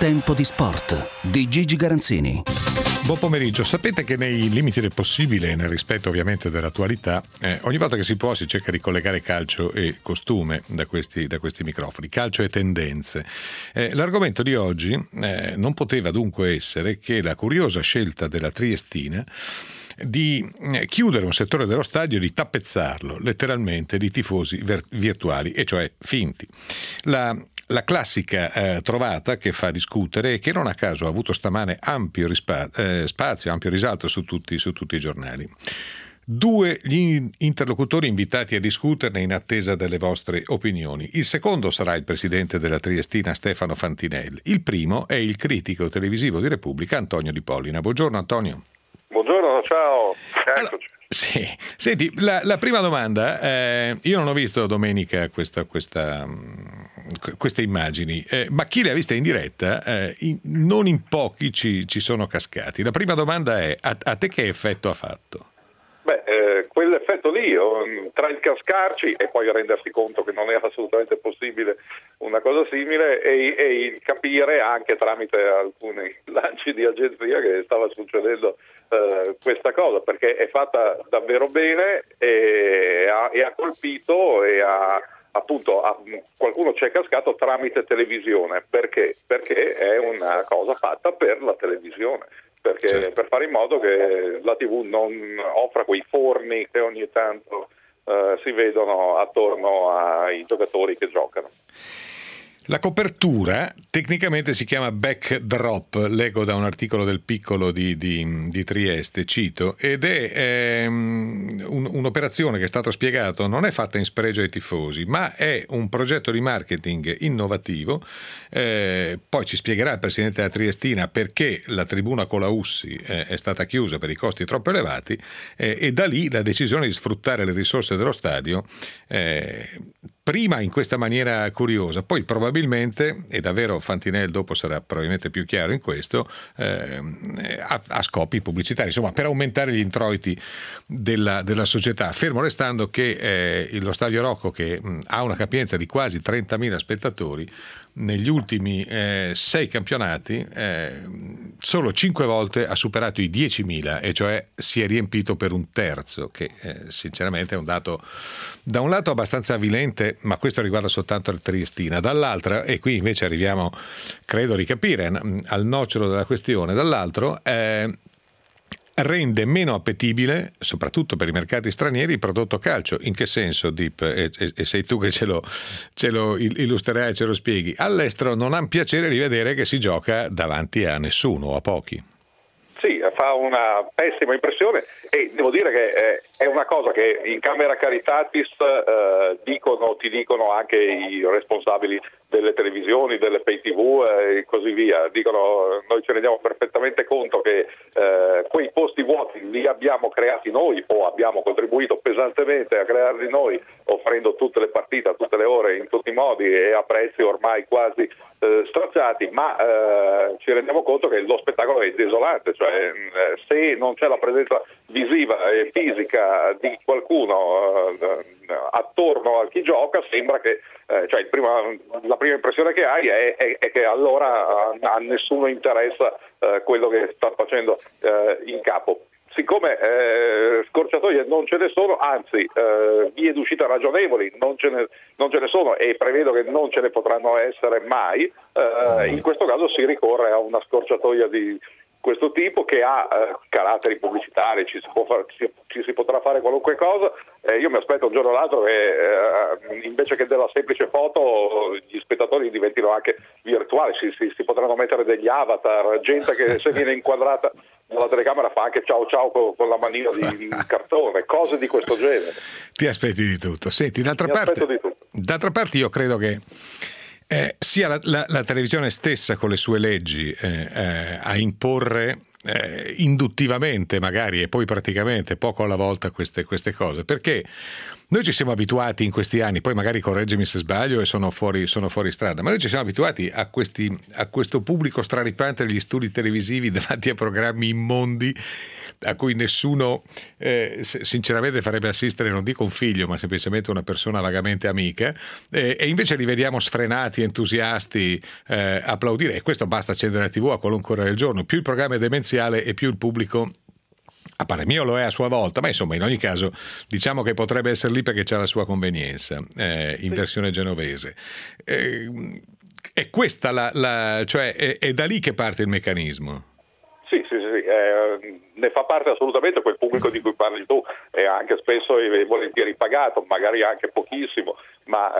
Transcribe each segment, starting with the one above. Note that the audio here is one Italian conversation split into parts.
Tempo di sport di Gigi Garanzini. Buon pomeriggio. Sapete che nei limiti del possibile e nel rispetto ovviamente dell'attualità, ogni volta che si può si cerca di collegare calcio e costume da questi microfoni, calcio e tendenze. L'argomento di oggi non poteva dunque essere che la curiosa scelta della Triestina di chiudere un settore dello stadio e di tappezzarlo letteralmente di tifosi virtuali, e cioè finti. La classica trovata che fa discutere e che non a caso ha avuto stamane ampio spazio, ampio risalto su tutti i giornali. Due gli interlocutori invitati a discuterne in attesa delle vostre opinioni. Il secondo sarà il presidente della Triestina Stefano Fantinelli. Il primo è il critico televisivo di Repubblica Antonio Di Pollina. Buongiorno Antonio. Buongiorno, ciao. Eccoci. Sì. Senti, la prima domanda, io non ho visto domenica queste immagini, ma chi le ha viste in diretta, non in pochi ci sono cascati. La prima domanda è, a te che effetto ha fatto? Quell'effetto lì, tra il cascarci e poi rendersi conto che non era assolutamente possibile una cosa simile e il capire anche tramite alcuni lanci di agenzia che stava succedendo questa cosa, perché è fatta davvero bene e ha colpito e qualcuno ci è cascato tramite televisione. Perché è una cosa fatta per la televisione, perché certo, per fare in modo che la TV non offra quei forni che ogni tanto si vedono attorno ai giocatori che giocano. La copertura tecnicamente si chiama backdrop, leggo da un articolo del Piccolo di Trieste, cito, ed è un'operazione che è stato spiegato, non è fatta in spregio ai tifosi, ma è un progetto di marketing innovativo. Poi ci spiegherà il presidente della Triestina perché la tribuna Colaussi è stata chiusa per i costi troppo elevati, e da lì la decisione di sfruttare le risorse dello stadio prima in questa maniera curiosa, poi probabilmente, e davvero Fantinelli dopo sarà probabilmente più chiaro in questo, a scopi pubblicitari, insomma per aumentare gli introiti della società, fermo restando che lo Stadio Rocco, che ha una capienza di quasi 30.000 spettatori, negli ultimi 6 campionati solo 5 volte ha superato i 10.000, e cioè si è riempito per un terzo, che sinceramente è un dato da un lato abbastanza avvilente, ma questo riguarda soltanto la Triestina. Dall'altra, e qui invece arriviamo, credo di capire, al nocciolo della questione, dall'altro rende meno appetibile, soprattutto per i mercati stranieri, il prodotto calcio. In che senso, Dip? E sei tu che ce lo illustrerai e ce lo spieghi. All'estero non hanno piacere di vedere che si gioca davanti a nessuno o a pochi. Sì, fa una pessima impressione, e devo dire che è una cosa che in Camera Caritatis ti dicono anche i responsabili delle televisioni, delle pay TV e così via. Dicono: noi ci rendiamo perfettamente conto che quei posti vuoti li abbiamo creati noi, o abbiamo contribuito pesantemente a crearli noi, offrendo tutte le partite a tutte le ore, in tutti i modi e a prezzi ormai quasi stracciati, ma ci rendiamo conto che lo spettacolo è desolante, cioè se non c'è la presenza visiva e fisica di qualcuno attorno a chi gioca, sembra che la prima impressione che hai è che allora a nessuno interessa quello che sta facendo in capo. Siccome scorciatoie non ce ne sono, anzi vie d'uscita ragionevoli non ce ne sono, e prevedo che non ce ne potranno essere mai, in questo caso si ricorre a una scorciatoia di questo tipo che ha caratteri pubblicitari, ci si potrà fare qualunque cosa. Io mi aspetto un giorno o l'altro che invece che della semplice foto gli spettatori diventino anche virtuali, si potranno mettere degli avatar, gente che se viene inquadrata dalla telecamera fa anche ciao ciao con la manina di cartone, cose di questo genere. Ti aspetti di tutto. Senti, d'altra parte io credo che sia la televisione stessa con le sue leggi a imporre induttivamente magari e poi praticamente poco alla volta queste cose, perché noi ci siamo abituati in questi anni, poi magari correggimi se sbaglio e sono fuori strada, ma noi ci siamo abituati a questo pubblico straripante degli studi televisivi davanti a programmi immondi a cui nessuno sinceramente farebbe assistere, non dico un figlio, ma semplicemente una persona vagamente amica, e invece li vediamo sfrenati, entusiasti, applaudire, e questo basta accendere la TV a qualunque ora del giorno. Più il programma è demenziale e più il pubblico, a parer mio, lo è a sua volta, ma insomma in ogni caso diciamo che potrebbe essere lì perché c'ha la sua convenienza, in versione genovese. È questa cioè è da lì che parte il meccanismo. Sì, ne fa parte assolutamente quel pubblico di cui parli tu, è anche spesso e volentieri pagato, magari anche pochissimo, ma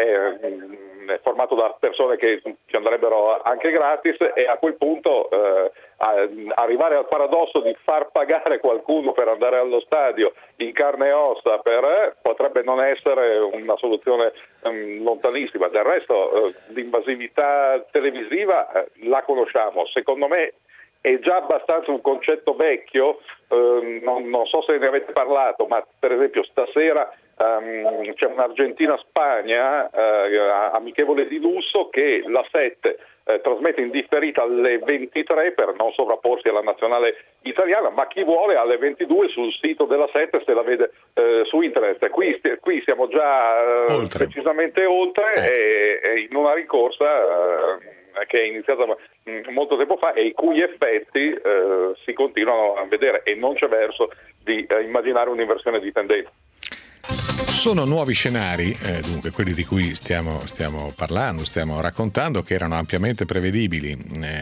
è formato da persone che ci andrebbero anche gratis, e a quel punto arrivare al paradosso di far pagare qualcuno per andare allo stadio in carne e ossa potrebbe non essere una soluzione lontanissima. Del resto l'invasività televisiva la conosciamo, secondo me è già abbastanza un concetto vecchio, non so se ne avete parlato, ma per esempio stasera c'è un'Argentina-Spagna amichevole di lusso che la 7 trasmette in differita alle 23 per non sovrapporsi alla nazionale italiana, ma chi vuole alle 22 sul sito della 7 se la vede su internet. Qui siamo già decisamente oltre e in una rincorsa che è iniziata molto tempo fa e i cui effetti si continuano a vedere, e non c'è verso di immaginare un'inversione di tendenza. Sono nuovi scenari, dunque quelli di cui stiamo parlando, stiamo raccontando, che erano ampiamente prevedibili,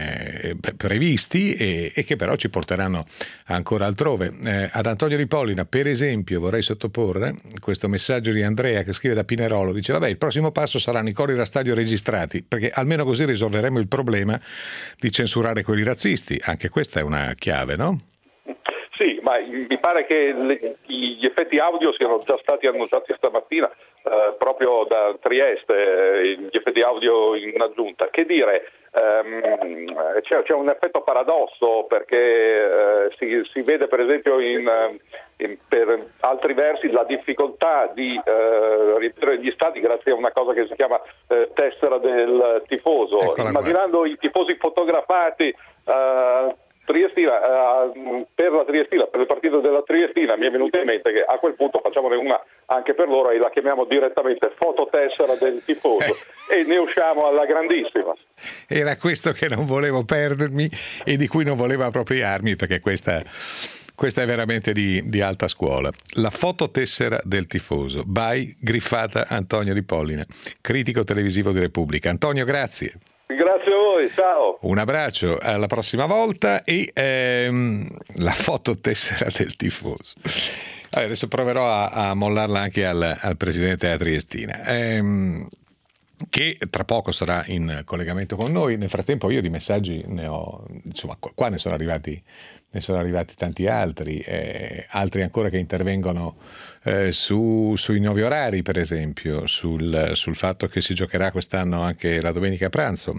previsti e che però ci porteranno ancora altrove. Ad Antonio Di Pollina, per esempio, vorrei sottoporre questo messaggio di Andrea che scrive da Pinerolo, dice vabbè, il prossimo passo saranno i cori da stadio registrati, perché almeno così risolveremo il problema di censurare quelli razzisti. Anche questa è una chiave, no? Sì, ma mi pare che gli effetti audio siano già stati annunciati stamattina proprio da Trieste, gli effetti audio in aggiunta. Che dire, c'è un effetto paradosso, perché si vede per esempio per altri versi la difficoltà di riempire gli stadi grazie a una cosa che si chiama tessera del tifoso. Eccola immaginando qua. I tifosi fotografati Triestina, per la Triestina, per il partito della Triestina, mi è venuto in mente che a quel punto facciamone una anche per loro e la chiamiamo direttamente fototessera del tifoso e ne usciamo alla grandissima. Era questo che non volevo perdermi e di cui non volevo appropriarmi, perché questa è veramente di alta scuola. La fototessera del tifoso, by Griffata Antonio Di Pollina, critico televisivo di Repubblica. Antonio, grazie. Grazie a voi, ciao. Un abbraccio, alla prossima volta. E la fototessera del tifoso. Allora, adesso proverò a mollarla anche al presidente della Triestina, che tra poco sarà in collegamento con noi. Nel frattempo io di messaggi ne ho, insomma, qua ne sono arrivati tanti altri ancora che intervengono sui nuovi orari, per esempio, sul fatto che si giocherà quest'anno anche la domenica a pranzo,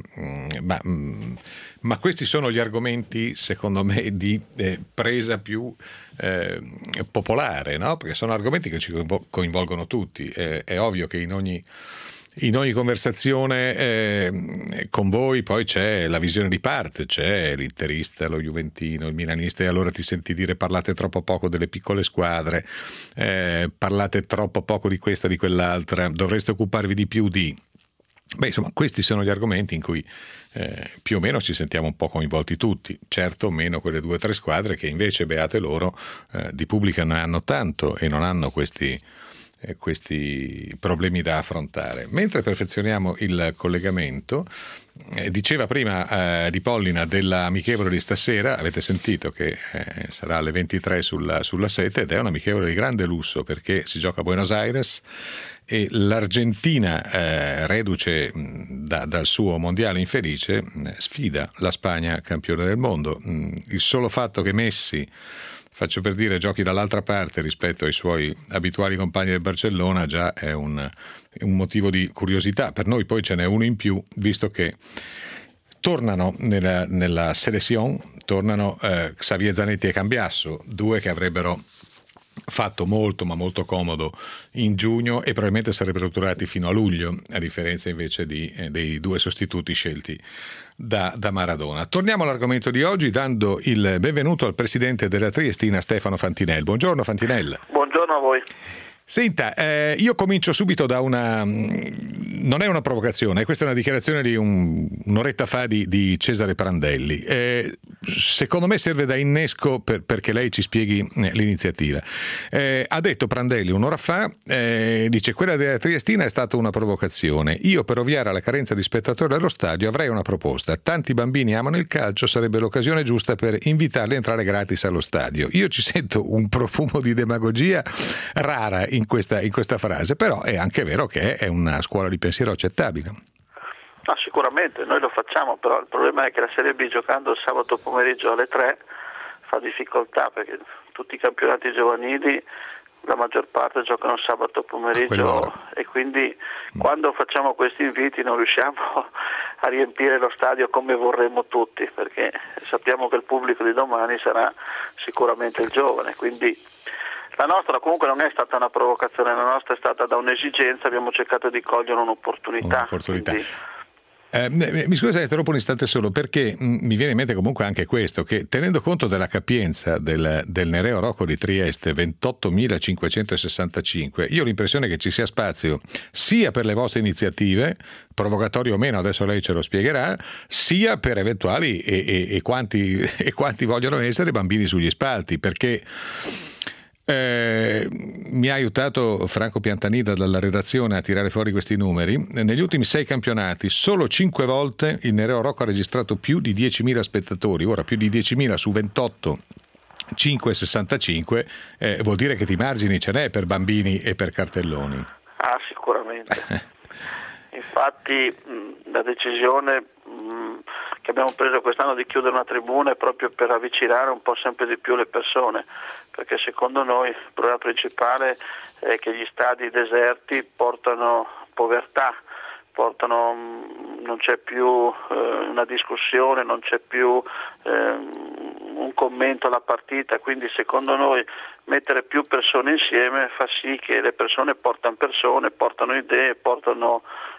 ma questi sono gli argomenti, secondo me, di presa più popolare, no? Perché sono argomenti che ci coinvolgono tutti. È ovvio che in ogni conversazione con voi poi c'è la visione di parte, c'è l'interista, lo juventino, il milanista, e allora ti senti dire parlate troppo poco delle piccole squadre, parlate troppo poco di questa, di quell'altra, dovreste occuparvi di più di... Beh, insomma, questi sono gli argomenti in cui più o meno ci sentiamo un po' coinvolti tutti, certo meno quelle 2 o 3 squadre che invece, beate loro, di pubblica ne hanno tanto e non hanno questi problemi da affrontare. Mentre perfezioniamo il collegamento, diceva prima Di Pollina dell'amichevole di stasera, avete sentito che sarà alle 23 sulla 7, ed è un amichevole di grande lusso perché si gioca a Buenos Aires e l'Argentina, reduce dal suo mondiale infelice, sfida la Spagna campione del mondo. Il solo fatto che Messi, faccio per dire, giochi dall'altra parte rispetto ai suoi abituali compagni del Barcellona già è un motivo di curiosità. Per noi poi ce n'è uno in più, visto che tornano nella selezione, tornano Xavier Zanetti e Cambiasso, 2 che avrebbero fatto molto ma molto comodo in giugno e probabilmente sarebbero durati fino a luglio, a differenza invece dei due sostituti scelti da Maradona. Torniamo all'argomento di oggi dando il benvenuto al presidente della Triestina, Stefano Fantinel. Buongiorno Fantinel. Buongiorno a voi. Senta, io comincio subito da non è una provocazione, questa è una dichiarazione di un'oretta fa di Cesare Prandelli. Secondo me serve da innesco perché lei ci spieghi l'iniziativa. Ha detto Prandelli un'ora fa, dice: quella della Triestina è stata una provocazione. Io, per ovviare alla carenza di spettatori allo stadio, avrei una proposta. Tanti bambini amano il calcio, sarebbe l'occasione giusta per invitarli a entrare gratis allo stadio. Io ci sento un profumo di demagogia rara in questa frase, però è anche vero che è una scuola di pensiero accettabile. No, sicuramente, noi lo facciamo, però il problema è che la Serie B, giocando il sabato pomeriggio alle 3, fa difficoltà, perché tutti i campionati giovanili, la maggior parte giocano il sabato pomeriggio, e quindi quando facciamo questi inviti non riusciamo a riempire lo stadio come vorremmo tutti, perché sappiamo che il pubblico di domani sarà sicuramente il giovane, quindi la nostra comunque non è stata una provocazione, la nostra è stata da un'esigenza, abbiamo cercato di cogliere un'opportunità. Quindi... mi scusi, interrompo un istante solo, perché mi viene in mente comunque anche questo, che tenendo conto della capienza del Nereo Rocco di Trieste, 28.565, io ho l'impressione che ci sia spazio sia per le vostre iniziative, provocatorie o meno, adesso lei ce lo spiegherà, sia per eventuali e quanti vogliono essere bambini sugli spalti, perché... mi ha aiutato Franco Piantanida dalla redazione a tirare fuori questi numeri. Negli ultimi 6 campionati solo 5 volte il Nereo Rocco ha registrato più di 10.000 spettatori. Ora, più di 10.000 su 28.565 vuol dire che di margini ce n'è per bambini e per cartelloni. Sicuramente. Infatti la decisione che abbiamo preso quest'anno di chiudere una tribuna è proprio per avvicinare un po' sempre di più le persone, perché secondo noi il problema principale è che gli stadi deserti portano povertà, non c'è più una discussione, non c'è più un commento alla partita, quindi secondo noi mettere più persone insieme fa sì che le persone portano idee, portano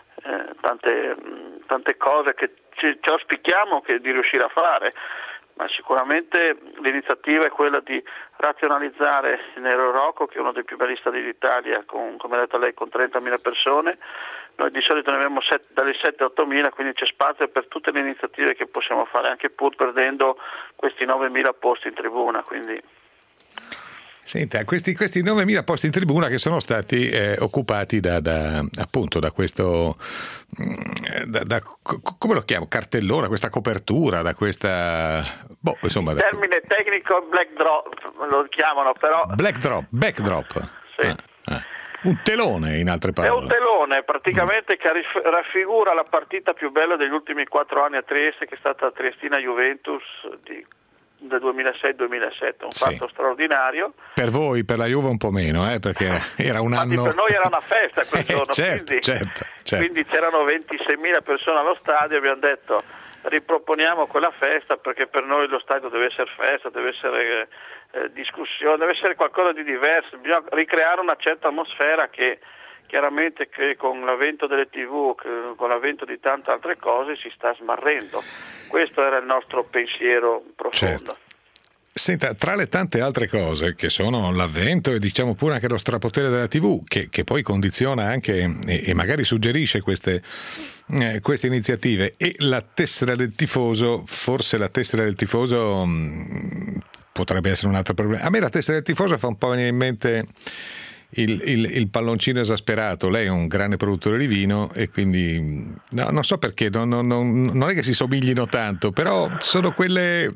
tante cose che ci auspichiamo di riuscire a fare, ma sicuramente l'iniziativa è quella di razionalizzare il Nereo Rocco, che è uno dei più belli stadi d'Italia, come ha detto lei, con 30.000 persone. Noi di solito ne abbiamo dalle 7-8.000, quindi c'è spazio per tutte le iniziative che possiamo fare, anche pur perdendo questi 9.000 posti in tribuna. Quindi... Senta, questi 9.000 posti in tribuna che sono stati occupati appunto da questo, come lo chiamo, cartellone, questa copertura, da questa... insomma... Termine tecnico backdrop lo chiamano, però... Backdrop. Sì. Un telone, in altre parole. È un telone praticamente che raffigura la partita più bella degli ultimi 4 anni a Trieste, che è stata Triestina-Juventus del 2006-2007, un fatto straordinario. Per voi, per la Juve un po' meno, perché era un anno... Per noi era una festa quel giorno, certo. Quindi c'erano 26.000 persone allo stadio, abbiamo detto riproponiamo quella festa, perché per noi lo stadio deve essere festa, deve essere discussione, deve essere qualcosa di diverso, bisogna ricreare una certa atmosfera che chiaramente con l'avvento delle TV, con l'avvento di tante altre cose si sta smarrendo. Questo era il nostro pensiero profondo. Certo. Senta, tra le tante altre cose che sono l'avvento e diciamo pure anche lo strapotere della TV, che poi condiziona anche e magari suggerisce queste iniziative, e la tessera del tifoso, forse la tessera del tifoso potrebbe essere un altro problema. A me la tessera del tifoso fa un po' venire in mente il palloncino esasperato. Lei è un grande produttore di vino e quindi non so perché non è che si somiglino tanto, però sono quelle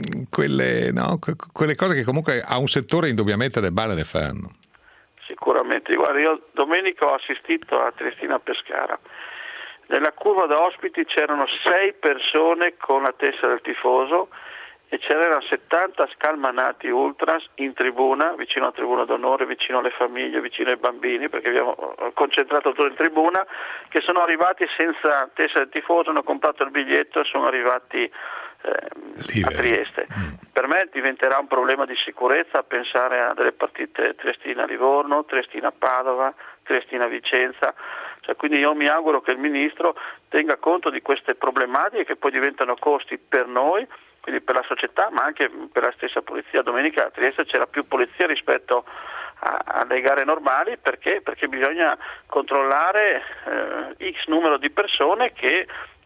cose che comunque a un settore indubbiamente le balle ne fanno. Sicuramente, guarda, io domenica ho assistito a Triestina Pescara. Nella curva da ospiti c'erano 6 persone con la tessera del tifoso e c'erano 70 scalmanati ultras in tribuna, vicino alla tribuna d'onore, vicino alle famiglie, vicino ai bambini, perché abbiamo concentrato tutto in tribuna, che sono arrivati senza tessera del tifoso, hanno comprato il biglietto e sono arrivati a Trieste. Per me diventerà un problema di sicurezza pensare a delle partite Triestina-Livorno, Triestina-Padova, Triestina-Vicenza, quindi io mi auguro che il Ministro tenga conto di queste problematiche che poi diventano costi per noi, quindi per la società, ma anche per la stessa polizia. Domenica a Trieste c'era più polizia rispetto alle gare normali, perché bisogna controllare X numero di persone che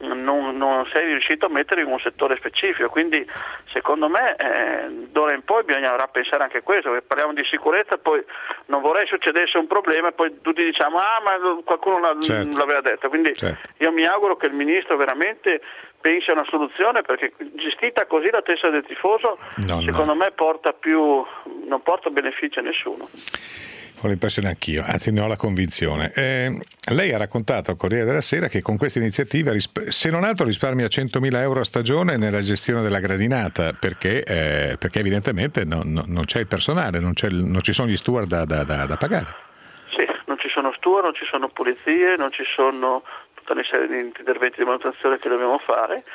non sei riuscito a mettere in un settore specifico, quindi secondo me d'ora in poi bisognerà pensare anche a questo, perché parliamo di sicurezza, poi non vorrei succedesse un problema e poi tutti diciamo ma qualcuno l'aveva detto, quindi io mi auguro che il Ministro veramente pensi a una soluzione, perché gestita così la testa del tifoso secondo me non porta beneficio a nessuno. Ho l'impressione anch'io, anzi ne ho la convinzione. Lei ha raccontato al Corriere della Sera che con questa iniziativa, se non altro, risparmia 100.000 euro a stagione nella gestione della gradinata, perché evidentemente non c'è il personale, non ci sono gli steward da pagare. Sì, non ci sono steward, non ci sono pulizie, non ci sono tutta una serie di interventi di manutenzione che dobbiamo fare.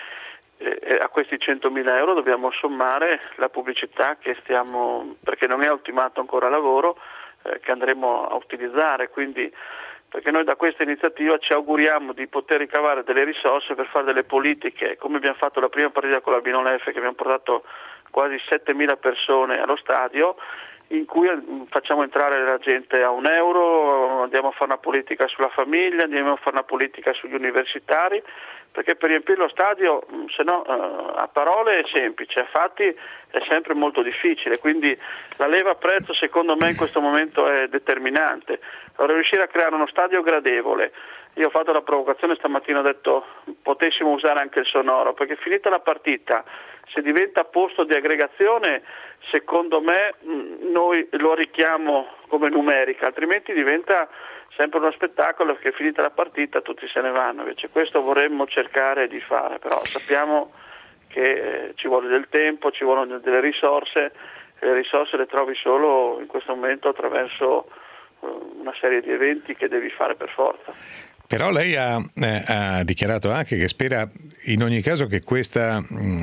A questi 100.000 euro dobbiamo sommare la pubblicità perché non è ultimato ancora il lavoro, che andremo a utilizzare, quindi perché noi da questa iniziativa ci auguriamo di poter ricavare delle risorse per fare delle politiche, come abbiamo fatto la prima partita con l'Albino Leffe, che abbiamo portato quasi 7.000 persone allo stadio, in cui facciamo entrare la gente a €1, andiamo a fare una politica sulla famiglia, andiamo a fare una politica sugli universitari, perché per riempire lo stadio, se no a parole è semplice, a fatti è sempre molto difficile, quindi la leva prezzo secondo me in questo momento è determinante. Allora, riuscire a creare uno stadio gradevole. Io ho fatto la provocazione stamattina, ho detto potessimo usare anche il sonoro, perché finita la partita, se diventa posto di aggregazione, secondo me noi lo arricchiamo come numerica, altrimenti diventa sempre uno spettacolo che finita la partita tutti se ne vanno. Invece questo vorremmo cercare di fare, però sappiamo che ci vuole del tempo, ci vogliono delle risorse, e le risorse le trovi solo in questo momento attraverso una serie di eventi che devi fare per forza. Però lei ha dichiarato anche che spera in ogni caso che questa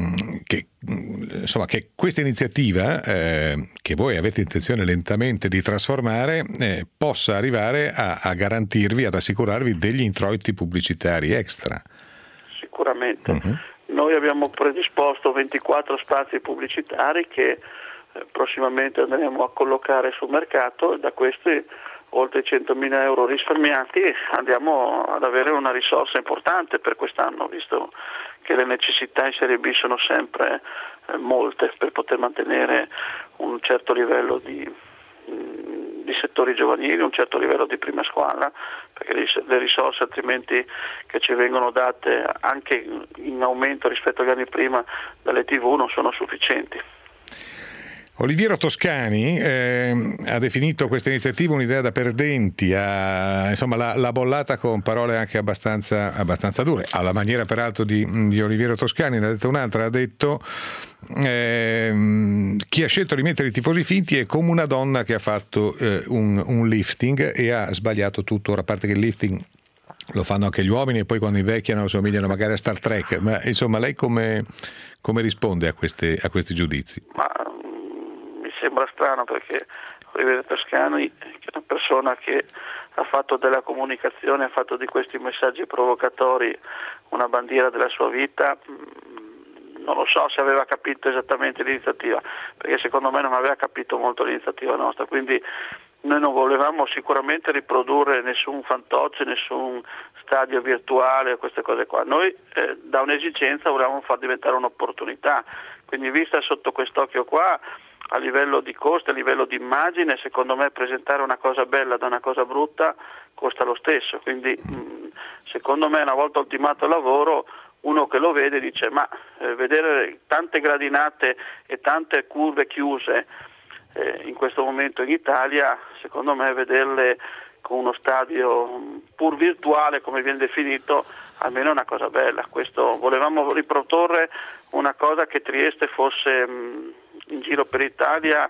iniziativa che voi avete intenzione lentamente di trasformare possa arrivare a garantirvi, ad assicurarvi degli introiti pubblicitari extra. Sicuramente. Noi abbiamo predisposto 24 spazi pubblicitari che prossimamente andremo a collocare sul mercato, e da questi oltre 100.000 euro risparmiati andiamo ad avere una risorsa importante per quest'anno, visto che le necessità in Serie B sono sempre molte per poter mantenere un certo livello di settori giovanili, un certo livello di prima squadra, perché le risorse altrimenti che ci vengono date anche in aumento rispetto agli anni prima dalle TV non sono sufficienti. Oliviero Toscani ha definito questa iniziativa un'idea da perdenti, l'ha bollata con parole anche abbastanza dure, alla maniera peraltro di Oliviero Toscani. Ne ha detto un'altra, ha detto chi ha scelto di mettere i tifosi finti è come una donna che ha fatto un lifting e ha sbagliato tutto. Ora, a parte che il lifting lo fanno anche gli uomini e poi quando invecchiano somigliano magari a Star Trek, ma insomma lei come risponde a questi giudizi? Sembra strano, perché Oliviero Toscani, che è una persona che ha fatto della comunicazione, ha fatto di questi messaggi provocatori una bandiera della sua vita, non lo so se aveva capito esattamente l'iniziativa, perché secondo me non aveva capito molto l'iniziativa nostra, quindi noi non volevamo sicuramente riprodurre nessun fantoccio, nessun stadio virtuale, queste cose qua. Noi da un'esigenza volevamo far diventare un'opportunità, quindi vista sotto quest'occhio qua, a livello di costi, a livello di immagine, secondo me presentare una cosa bella da una cosa brutta costa lo stesso, quindi secondo me una volta ultimato il lavoro uno che lo vede dice ma vedere tante gradinate e tante curve chiuse in questo momento in Italia, secondo me vederle con uno stadio pur virtuale come viene definito almeno è una cosa bella. Questo volevamo riprodurre, una cosa che Trieste fosse in giro per Italia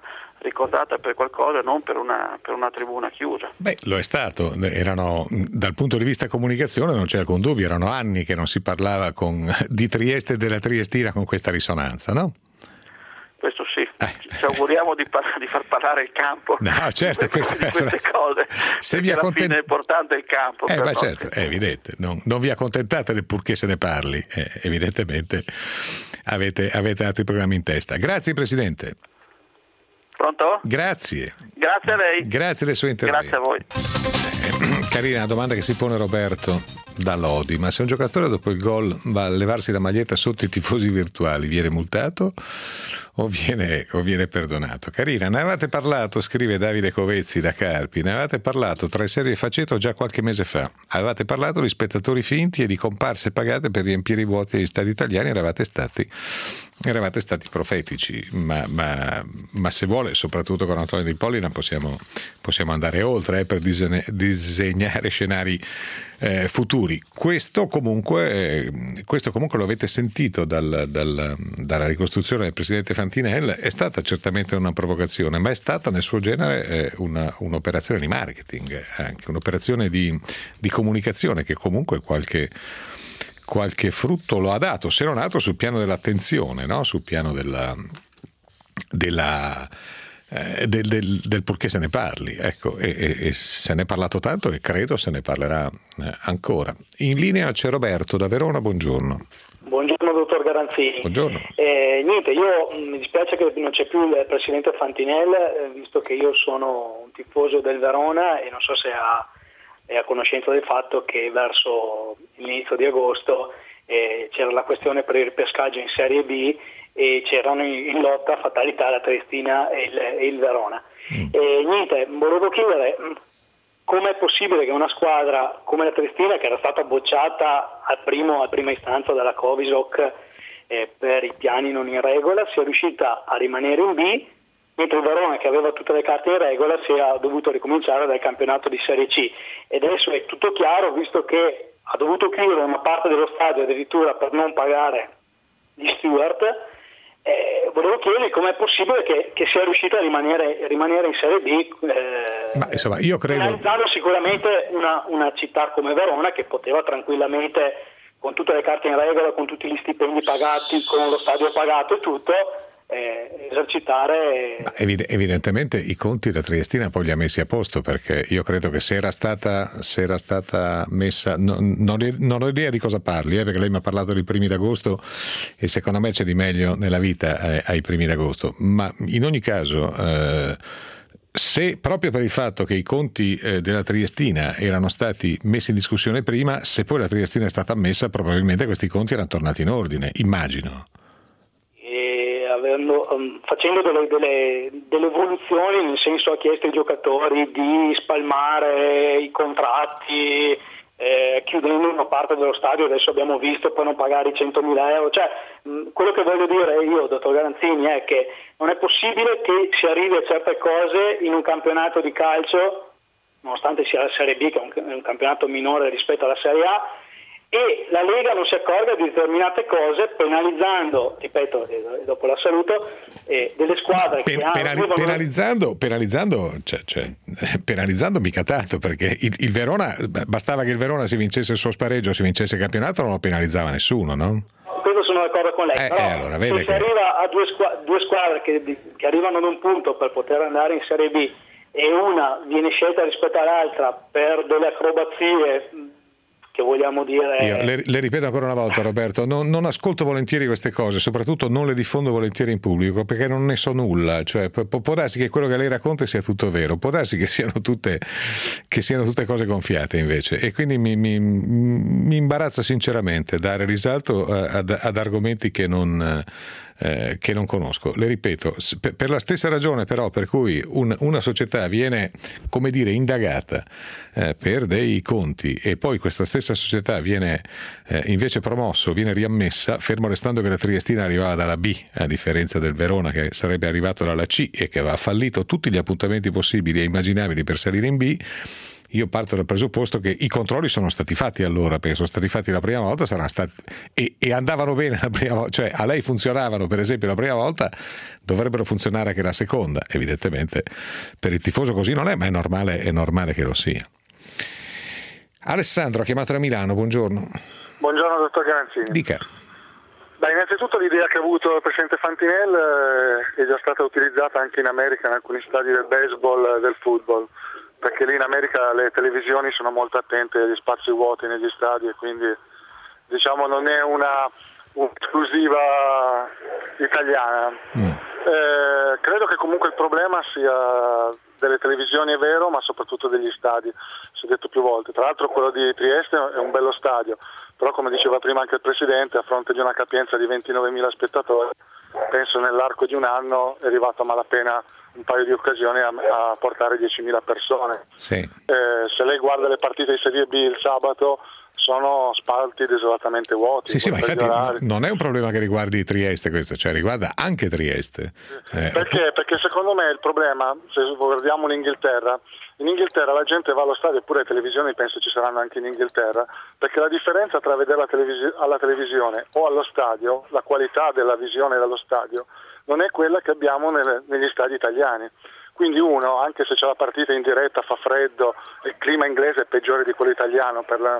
ricordata per qualcosa, non per una tribuna chiusa. Beh, lo è stato, dal punto di vista comunicazione non c'è alcun dubbio, erano anni che non si parlava di Trieste e della Triestina con questa risonanza, no? Questo sì, ci auguriamo di far parlare il campo. No, certo, di queste cose. Se vi alla fine è importante il campo. Certo, è evidente, non vi accontentate neppurché se ne parli, evidentemente avete altri programmi in testa. Grazie Presidente. Pronto? Grazie. Grazie a lei. Grazie del suo intervento. Grazie a voi. Carina la domanda che si pone Roberto da Lodi: ma se un giocatore dopo il gol va a levarsi la maglietta sotto i tifosi virtuali, viene multato o viene perdonato? Carina, ne avevate parlato, scrive Davide Covezzi da Carpi, ne avevate parlato tra Serie e Faceto già qualche mese fa. Avevate parlato di spettatori finti e di comparse pagate per riempire i vuoti degli stadi italiani, eravate stati profetici, ma se vuole, soprattutto con Antonio Di Pollina, possiamo andare oltre per disegnare scenari futuri. Questo comunque lo avete sentito dalla ricostruzione del presidente Fantinel, è stata certamente una provocazione, ma è stata nel suo genere un'operazione di marketing, anche un'operazione di comunicazione che comunque qualche frutto lo ha dato, se non altro sul piano dell'attenzione, no? Sul piano del purché se ne parli, ecco, e se ne è parlato tanto e credo se ne parlerà ancora. In linea c'è Roberto da Verona, buongiorno. Buongiorno dottor Garanzini. Buongiorno. Niente, io mi dispiace che non c'è più il presidente Fantinel, visto che io sono un tifoso del Verona e non so se è a conoscenza del fatto che verso l'inizio di agosto c'era la questione per il ripescaggio in Serie B e c'erano in lotta fatalità la Triestina e il Verona. Niente, volevo chiedere com'è possibile che una squadra come la Triestina, che era stata bocciata a prima istanza dalla Covisoc per i piani non in regola, sia riuscita a rimanere in B, mentre il Verona, che aveva tutte le carte in regola, si è dovuto ricominciare dal campionato di Serie C. E adesso è tutto chiaro, visto che ha dovuto chiudere una parte dello stadio addirittura per non pagare gli steward. Volevo chiedergli com'è possibile che sia riuscita a rimanere in Serie B, ma insomma, io credo, penalizzando sicuramente una città come Verona, che poteva tranquillamente, con tutte le carte in regola, con tutti gli stipendi pagati, con lo stadio pagato e tutto, esercitare. Evidentemente i conti da Triestina poi li ha messi a posto, perché io credo che se era stata messa, non ho idea di cosa parli, perché lei mi ha parlato dei primi d'agosto e secondo me c'è di meglio nella vita ai primi d'agosto, ma in ogni caso se proprio per il fatto che i conti della Triestina erano stati messi in discussione prima, se poi la Triestina è stata ammessa, probabilmente questi conti erano tornati in ordine, immagino. Facendo delle evoluzioni, nel senso, ha chiesto ai giocatori di spalmare i contratti, chiudendo una parte dello stadio, adesso abbiamo visto, per non pagare i 100.000 euro. Cioè, quello che voglio dire io, dottor Garanzini, è che non è possibile che si arrivi a certe cose in un campionato di calcio, nonostante sia la Serie B, che è un campionato minore rispetto alla Serie A, e la Lega non si accorga di determinate cose, penalizzando, ripeto, dopo la saluto, delle squadre che penalizzando mica tanto, perché il Verona, bastava che il Verona si vincesse il suo spareggio, si vincesse il campionato, non lo penalizzava nessuno, no? Questo sono d'accordo con lei, però allora, se si arriva a due squadre che arrivano ad un punto per poter andare in Serie B e una viene scelta rispetto all'altra per delle acrobazie, che vogliamo dire. Io le ripeto ancora una volta, Roberto, non ascolto volentieri queste cose, soprattutto non le diffondo volentieri in pubblico, perché non ne so nulla. Cioè, può darsi che quello che lei racconta sia tutto vero, può darsi che siano tutte cose gonfiate invece, e quindi mi imbarazza sinceramente dare risalto ad argomenti che non conosco. Le ripeto, per la stessa ragione però per cui una società viene, come dire, indagata per dei conti e poi questa stessa società viene invece viene riammessa, fermo restando che la Triestina arrivava dalla B, a differenza del Verona che sarebbe arrivato dalla C e che aveva fallito tutti gli appuntamenti possibili e immaginabili per salire in B. io parto dal presupposto che i controlli sono stati fatti allora, perché sono stati fatti la prima volta, saranno stati e andavano bene la prima volta, cioè a lei funzionavano per esempio la prima volta, dovrebbero funzionare anche la seconda. Evidentemente per il tifoso così non è, ma è normale che lo sia. Alessandro ha chiamato da Milano, buongiorno. Buongiorno dottor Garanzini. Dica. Beh, innanzitutto l'idea che ha avuto il presidente Fantinel è già stata utilizzata anche in America in alcuni stadi del baseball e del football, perché lì in America le televisioni sono molto attente agli spazi vuoti negli stadi e quindi diciamo non è un'esclusiva italiana. Credo che comunque il problema sia delle televisioni, è vero, ma soprattutto degli stadi, si è detto più volte. Tra l'altro quello di Trieste è un bello stadio, però come diceva prima anche il Presidente, a fronte di una capienza di 29.000 spettatori, penso nell'arco di un anno è arrivato a malapena un paio di occasioni a portare 10.000 persone. Sì. Se lei guarda le partite di Serie B il sabato, sono spalti desolatamente vuoti. Sì, ma infatti non è un problema che riguardi Trieste questo, cioè riguarda anche Trieste. Perché? Perché secondo me il problema, se guardiamo l'Inghilterra, in Inghilterra la gente va allo stadio, eppure le televisioni penso ci saranno anche in Inghilterra, perché la differenza tra vedere alla televisione o allo stadio, la qualità della visione dallo stadio, non è quella che abbiamo negli stadi italiani. Quindi uno, anche se c'è la partita in diretta, fa freddo, il clima inglese è peggiore di quello italiano,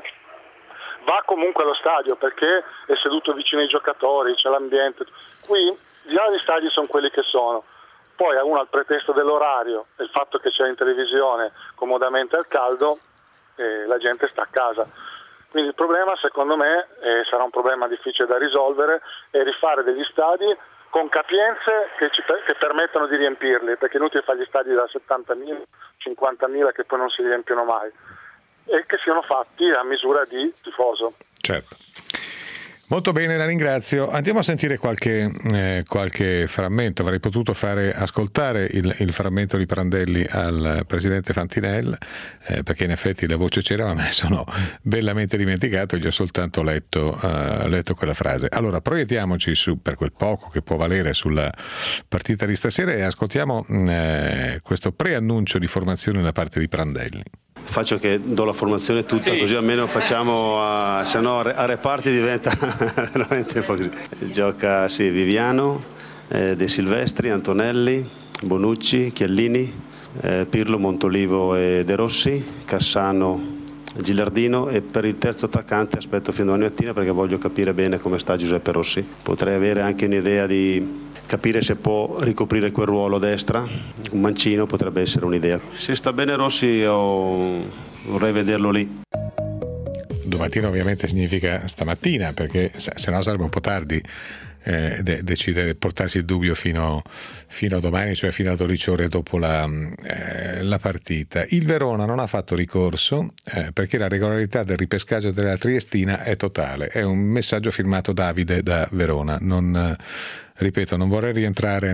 va comunque allo stadio perché è seduto vicino ai giocatori, c'è l'ambiente. Qui già gli stadi sono quelli che sono. Poi uno al pretesto dell'orario e il fatto che c'è in televisione comodamente al caldo, la gente sta a casa. Quindi il problema secondo me sarà un problema difficile da risolvere, è rifare degli stadi con capienze che permettano di riempirli, perché è inutile fare gli stadi da 70.000, 50.000 che poi non si riempiono mai, e che siano fatti a misura di tifoso. Certo. Molto bene, la ringrazio. Andiamo a sentire qualche frammento. Avrei potuto fare ascoltare il frammento di Prandelli al presidente Fantinel, perché in effetti la voce c'era, ma me ne sono bellamente dimenticato e gli ho soltanto letto quella frase. Allora proiettiamoci su, per quel poco che può valere, sulla partita di stasera e ascoltiamo questo preannuncio di formazione da parte di Prandelli. Faccio che do la formazione tutta, sì. Così almeno facciamo, se no a reparti diventa veramente così. Gioca Viviano, De Silvestri, Antonelli, Bonucci, Chiellini, Pirlo, Montolivo e De Rossi, Cassano, Gilardino, e per il terzo attaccante aspetto fino a domani mattina perché voglio capire bene come sta Giuseppe Rossi. Potrei avere anche un'idea di capire se può ricoprire quel ruolo a destra, un mancino potrebbe essere un'idea. Se sta bene Rossi vorrei vederlo lì. Domattina ovviamente significa stamattina, perché se no sarebbe un po' tardi decidere di portarsi il dubbio fino a domani, cioè fino a 12 ore dopo la partita. Il Verona non ha fatto ricorso perché la regolarità del ripescaggio della Triestina è totale. È un messaggio firmato Davide da Verona. Ripeto, non vorrei rientrare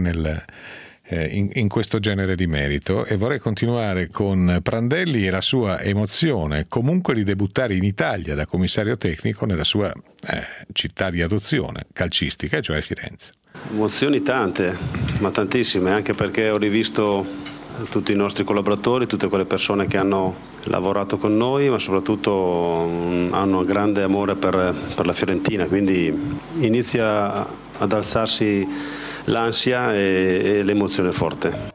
in questo genere di merito e vorrei continuare con Prandelli e la sua emozione comunque di debuttare in Italia da commissario tecnico nella sua città di adozione calcistica, cioè Firenze. Emozioni tante, ma tantissime, anche perché ho rivisto tutti i nostri collaboratori, tutte quelle persone che hanno lavorato con noi, ma soprattutto hanno un grande amore per la Fiorentina, quindi inizia ad alzarsi l'ansia e l'emozione forte.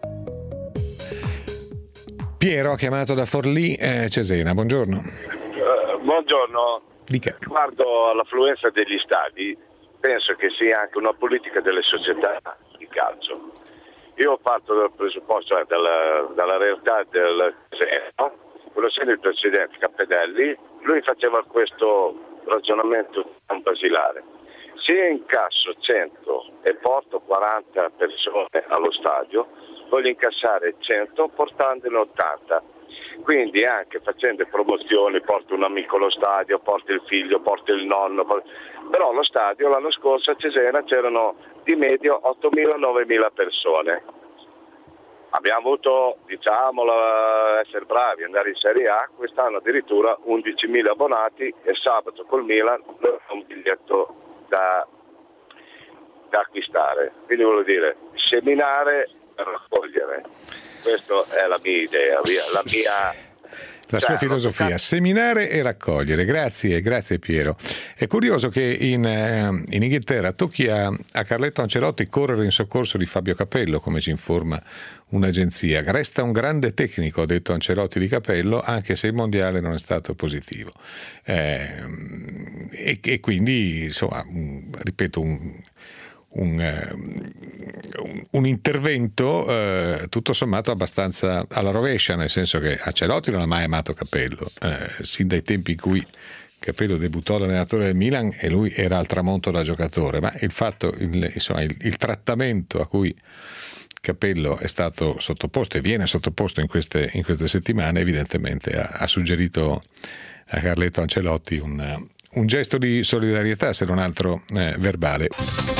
Piero ha chiamato da Forlì, Cesena, buongiorno. Buongiorno. Dica. Riguardo all'affluenza degli stadi, penso che sia anche una politica delle società di calcio. Io parto dal presupposto, dalla realtà del Cesena, quello essendo il presidente Cappedelli, lui faceva questo ragionamento basilare. Se incasso 100 e porto 40 persone allo stadio, voglio incassare 100 portandone 80. Quindi anche facendo promozioni, porto un amico allo stadio, porto il figlio, porto il nonno. Però allo stadio l'anno scorso a Cesena c'erano di medio 8.000-9.000 persone. Abbiamo avuto, essere bravi, andare in Serie A, quest'anno addirittura 11.000 abbonati e sabato col Milan un biglietto da acquistare. Quindi voglio dire, seminare per raccogliere. Questa è la mia idea, la mia La sua filosofia, seminare e raccogliere. Grazie Piero. È curioso che in Inghilterra tocchi a Carletto Ancelotti correre in soccorso di Fabio Capello, come ci informa un'agenzia. Resta un grande tecnico, ha detto Ancelotti di Capello, anche se il mondiale non è stato positivo. E quindi, insomma, ripeto, un intervento tutto sommato abbastanza alla rovescia, nel senso che Ancelotti non ha mai amato Capello, sin dai tempi in cui Capello debuttò allenatore del Milan e lui era al tramonto da giocatore, ma il fatto, il trattamento a cui Capello è stato sottoposto e viene sottoposto in queste settimane evidentemente ha suggerito a Carletto Ancelotti un gesto di solidarietà, se non altro verbale.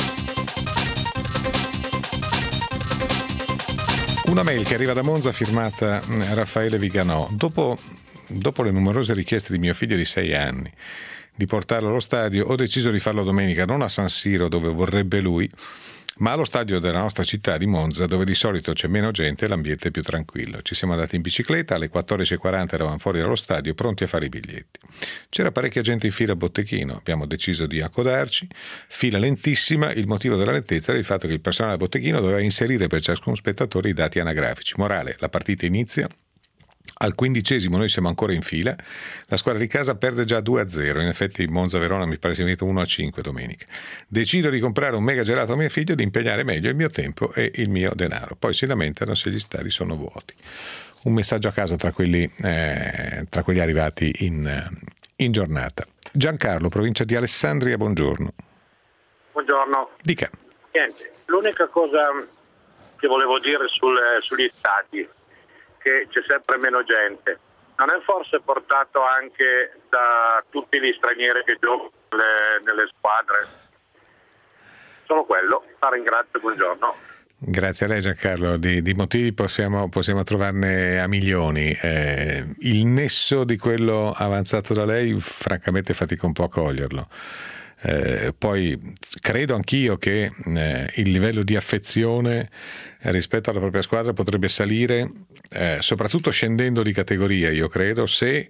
Una mail che arriva da Monza firmata Raffaele Viganò. Dopo le numerose richieste di mio figlio di 6 anni di portarlo allo stadio, ho deciso di farlo domenica non a San Siro dove vorrebbe lui, ma allo stadio della nostra città di Monza, dove di solito c'è meno gente e l'ambiente è più tranquillo. Ci siamo andati in bicicletta, alle 14:40 eravamo fuori dallo stadio pronti a fare i biglietti. C'era parecchia gente in fila al botteghino, abbiamo deciso di accodarci, fila lentissima, il motivo della lentezza era il fatto che il personale del botteghino doveva inserire per ciascun spettatore i dati anagrafici. Morale, la partita inizia. Al 15° noi siamo ancora in fila, la squadra di casa perde già 2-0, in effetti Monza-Verona mi pare sia finito 1-5 domenica. Decido di comprare un mega gelato a mio figlio e di impegnare meglio il mio tempo e il mio denaro, poi si lamentano se gli stadi sono vuoti. Un messaggio a caso tra quelli arrivati in giornata. Giancarlo, provincia di Alessandria, buongiorno. Buongiorno. Dica. Niente, l'unica cosa che volevo dire sugli stadi, che c'è sempre meno gente, non è forse portato anche da tutti gli stranieri che giocano nelle squadre? Solo quello, la ringrazio, buongiorno. Grazie a lei Giancarlo, di motivi possiamo trovarne a milioni. Il nesso di quello avanzato da lei francamente fatico un po' a coglierlo. Poi credo anch'io che il livello di affezione rispetto alla propria squadra potrebbe salire soprattutto scendendo di categoria, io credo, se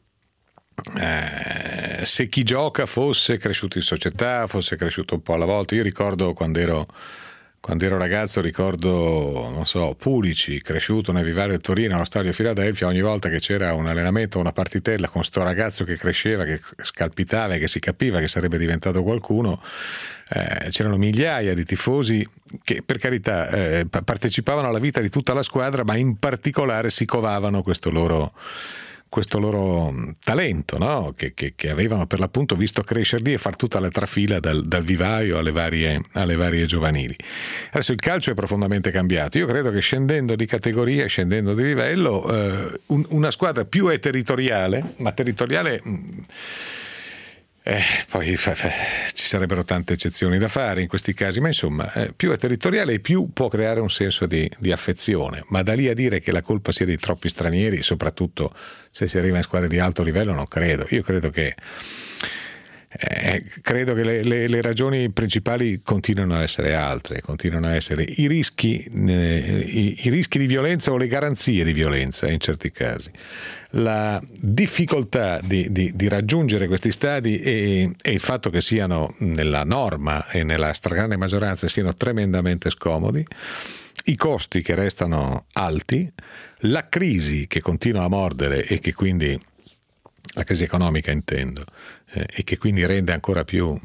chi gioca fosse cresciuto in società, fosse cresciuto un po' alla volta. Io ricordo quando ero ragazzo, non so, Pulici, cresciuto nel vivario del Torino allo stadio Philadelphia, ogni volta che c'era un allenamento o una partitella con sto ragazzo che cresceva, che scalpitava e che si capiva che sarebbe diventato qualcuno, c'erano migliaia di tifosi che, per carità, partecipavano alla vita di tutta la squadra, ma in particolare si covavano questo loro talento, no? che avevano per l'appunto visto crescerli e far tutta la trafila dal vivaio alle varie giovanili. Adesso il calcio è profondamente cambiato. Io credo che scendendo di categoria, scendendo di livello, una squadra più è territoriale, ma territoriale poi ci sarebbero tante eccezioni da fare in questi casi, ma insomma più è territoriale e più può creare un senso di affezione, ma da lì a dire che la colpa sia di troppi stranieri, soprattutto se si arriva in squadre di alto livello, non credo. Io credo che le ragioni principali continuano a essere altre, continuano a essere i rischi di violenza o le garanzie di violenza in certi casi, la difficoltà di raggiungere questi stadi e il fatto che siano nella norma e nella stragrande maggioranza siano tremendamente scomodi, i costi che restano alti, la crisi che continua a mordere e che quindi, la crisi economica intendo, e che quindi rende ancora più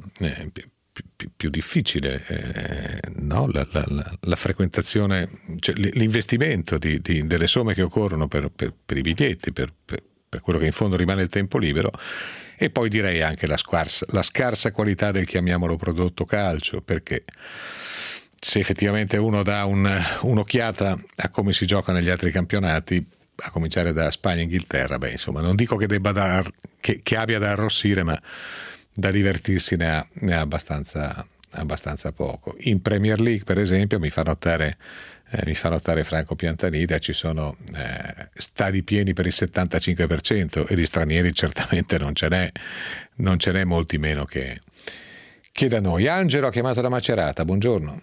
difficile no? la frequentazione, cioè l'investimento delle somme che occorrono per i biglietti, per quello che in fondo rimane il tempo libero, e poi direi anche la scarsa qualità del, chiamiamolo, prodotto calcio, perché se effettivamente uno dà un'occhiata a come si gioca negli altri campionati, a cominciare da Spagna e Inghilterra, insomma, non dico che che abbia da arrossire, ma da divertirsi ne ha abbastanza poco. In Premier League, per esempio, mi fa notare Franco Piantanida, ci sono stadi pieni per il 75% e di stranieri certamente non ce n'è molti meno che da noi. Angelo ha chiamato da Macerata, buongiorno.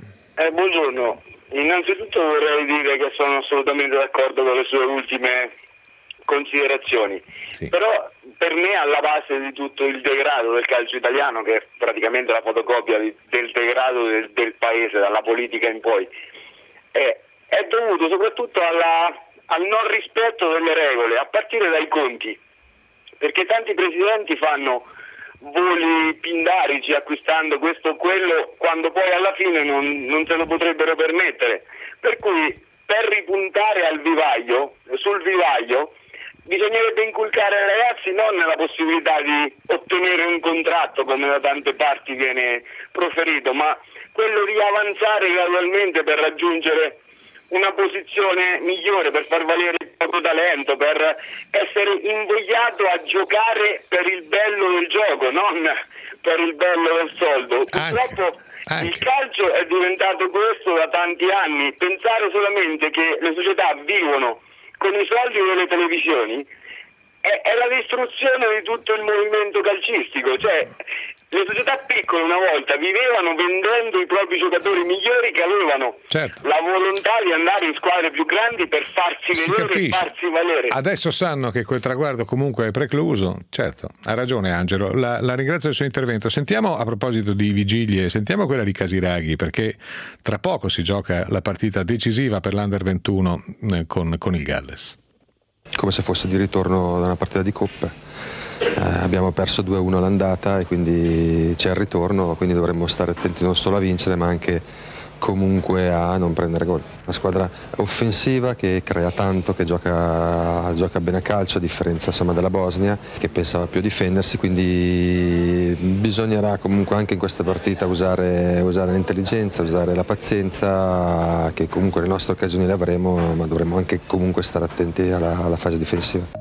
Buongiorno, innanzitutto vorrei dire che sono assolutamente d'accordo con le sue ultime considerazioni. Sì. Però per me alla base di tutto il degrado del calcio italiano, che è praticamente la fotocopia del degrado del paese dalla politica in poi, è dovuto soprattutto al non rispetto delle regole, a partire dai conti, perché tanti presidenti fanno voli pindarici acquistando questo o quello, quando poi alla fine non se lo potrebbero permettere. Per cui, per ripuntare sul vivaio, bisognerebbe inculcare ai ragazzi non la possibilità di ottenere un contratto, come da tante parti viene proferito, ma quello di avanzare gradualmente per raggiungere una posizione migliore, per far valere il proprio talento, per essere invogliato a giocare per il bello del gioco, non per il bello del soldo. Purtroppo il calcio è diventato questo da tanti anni. Pensare solamente che le società vivono con i soldi delle televisioni è la distruzione di tutto il movimento calcistico. Cioè, le società piccole una volta vivevano vendendo i propri giocatori migliori, che avevano la volontà di andare in squadre più grandi per farsi vedere e farsi valere. Adesso sanno che quel traguardo comunque è precluso. Certo, ha ragione Angelo, la ringrazio del suo intervento. Sentiamo, a proposito di vigilie, sentiamo quella di Casiraghi, perché tra poco si gioca la partita decisiva per l'Under 21 con il Galles. Come se fosse di ritorno da una partita di coppe. Abbiamo perso 2-1 all'andata e quindi c'è il ritorno, quindi dovremmo stare attenti non solo a vincere ma anche comunque a non prendere gol. Una squadra offensiva che crea tanto, che gioca bene a calcio, a differenza insomma della Bosnia, che pensava più a difendersi, quindi bisognerà comunque anche in questa partita usare l'intelligenza, usare la pazienza, che comunque le nostre occasioni le avremo, ma dovremo anche comunque stare attenti alla fase difensiva.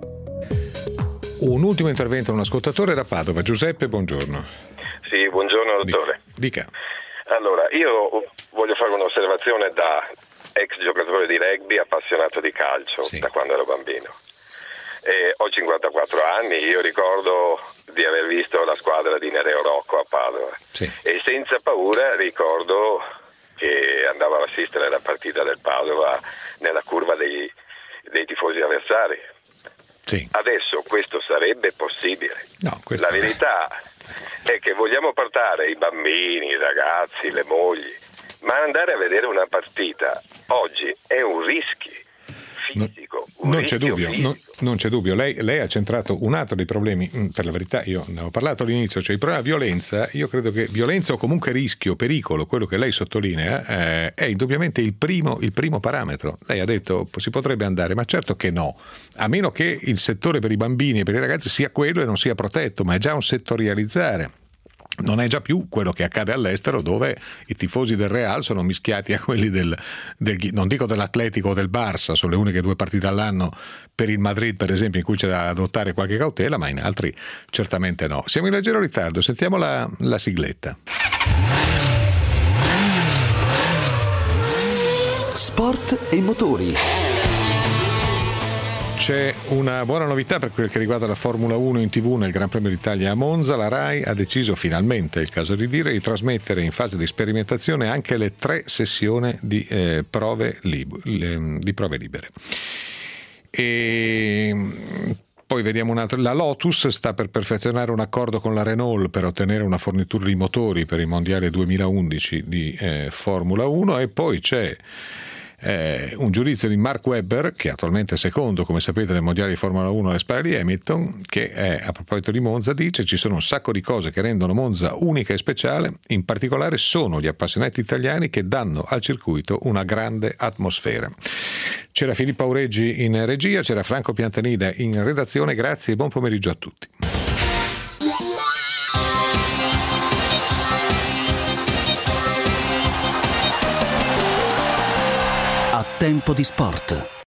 Un ultimo intervento a un ascoltatore da Padova. Giuseppe, buongiorno. Sì, buongiorno dottore. Dica. Allora, io voglio fare un'osservazione da ex giocatore di rugby, appassionato di calcio, da quando ero bambino. Ho 54 anni, io ricordo di aver visto la squadra di Nereo Rocco a Padova e senza paura ricordo che andavo ad assistere alla partita del Padova nella curva dei tifosi avversari. Sì. Adesso questo sarebbe possibile. No, la verità è che vogliamo portare i bambini, i ragazzi, le mogli, ma andare a vedere una partita oggi è un rischio fisico. Non c'è dubbio. Lei ha centrato un altro dei problemi, per la verità io ne ho parlato all'inizio, cioè il problema violenza. Io credo che violenza o comunque rischio, pericolo, quello che lei sottolinea, è indubbiamente il primo parametro. Lei ha detto si potrebbe andare, ma certo che no, a meno che il settore per i bambini e per i ragazzi sia quello e non sia protetto, ma è già un settorializzare. Non è già più quello che accade all'estero, dove i tifosi del Real sono mischiati a quelli del non dico dell'Atletico o del Barça, sono le uniche 2 partite all'anno per il Madrid per esempio in cui c'è da adottare qualche cautela, ma in altri certamente no. Siamo in leggero ritardo, sentiamo la sigletta. Sport e motori. C'è una buona novità per quel che riguarda la Formula 1 in TV nel Gran Premio d'Italia a Monza. La RAI ha deciso finalmente, è il caso di dire, di trasmettere in fase di sperimentazione anche le 3 sessioni di prove libere. E poi vediamo un altro. La Lotus sta per perfezionare un accordo con la Renault per ottenere una fornitura di motori per il Mondiale 2011 di Formula 1, e poi c'è un giudizio di Mark Webber, che attualmente è secondo, come sapete, nel mondiale di Formula 1 alle spalle di Hamilton, che a proposito di Monza dice: ci sono un sacco di cose che rendono Monza unica e speciale, in particolare sono gli appassionati italiani che danno al circuito una grande atmosfera. C'era Filippo Aureggi in regia, c'era Franco Piantanida in redazione. Grazie e buon pomeriggio a tutti. Tempo di sport.